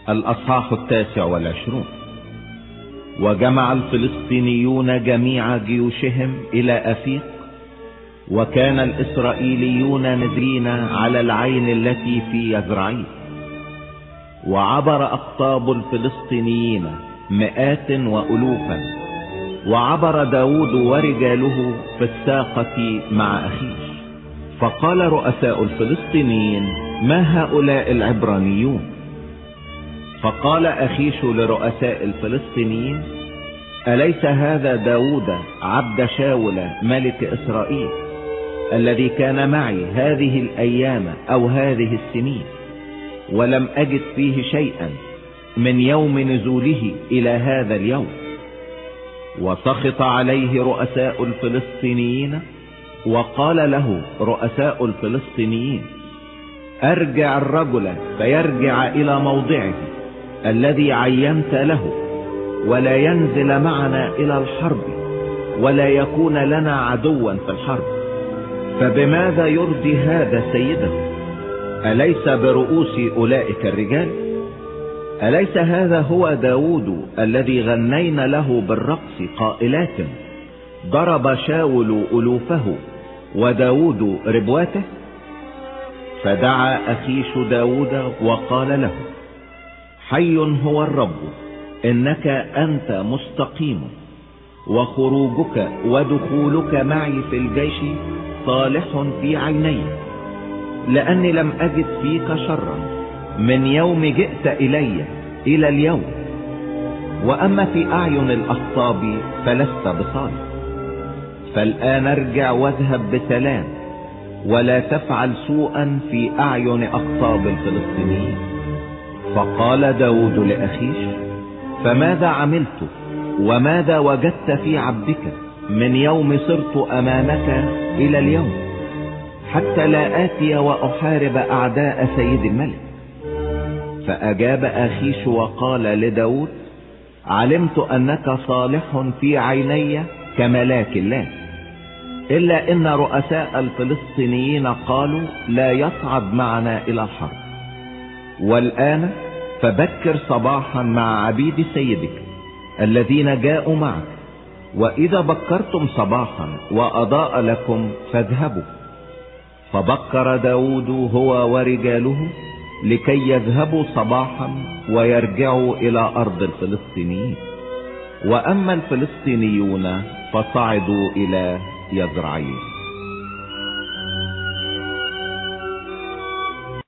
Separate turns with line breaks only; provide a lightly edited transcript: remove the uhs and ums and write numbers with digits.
الأصحاح 29. وجمع الفلسطينيون جميع جيوشهم إلى أفيق، وكان الإسرائيليون نازلين على العين التي في يزرعيل. وعبر أقطاب الفلسطينيين مئات وألوفا، وعبر داود ورجاله في الساقة مع أخيش. فقال رؤساء الفلسطينيين: ما هؤلاء العبرانيون؟ فقال أخيش لرؤساء الفلسطينيين: أليس هذا داود عبد شاول ملك إسرائيل الذي كان معي هذه الأيام أو هذه السنين، ولم أجد فيه شيئا من يوم نزوله إلى هذا اليوم؟ وسخط عليه رؤساء الفلسطينيين، وقال له رؤساء الفلسطينيين: أرجع الرجل فيرجع إلى موضعه الذي عينت له، ولا ينزل معنا إلى الحرب، ولا يكون لنا عدوا في الحرب. فبماذا يرضي هذا سيده؟ أليس برؤوس أولئك الرجال؟ أليس هذا هو داود الذي غنينا له بالرقص قائلات: ضرب شاول ألوفه وداود ربواته؟ فدعا أخيش داود وقال له: حي هو الرب، إنك أنت مستقيم، وخروجك ودخولك معي في الجيش صالح في عيني، لأني لم أجد فيك شرا من يوم جئت إلي إلى اليوم. وأما في أعين الأخطاب فلست بصالح. فالآن ارجع واذهب بسلام، ولا تفعل سوءا في أعين أخطاب الفلسطينيين. فقال داود لأخيش: فماذا عملت وماذا وجدت في عبدك من يوم صرت أمامك إلى اليوم، حتى لا آتي وأحارب أعداء سيد الملك؟ فأجاب أخيش وقال لداود: علمت أنك صالح في عيني كملاك الله، إلا إن رؤساء الفلسطينيين قالوا: لا يصعد معنا إلى الحرب. والآن فبكر صباحا مع عبيد سيدك الذين جاءوا معك، وإذا بكرتم صباحا وأضاء لكم فاذهبوا. فبكر داود هو ورجاله لكي يذهبوا صباحا ويرجعوا إلى أرض الفلسطينيين. وأما الفلسطينيون فصعدوا إلى يزرعيل.